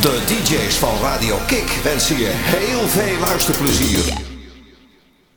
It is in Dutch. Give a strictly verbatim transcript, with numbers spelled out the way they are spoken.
De D J's van Radio Kik wensen je heel veel luisterplezier.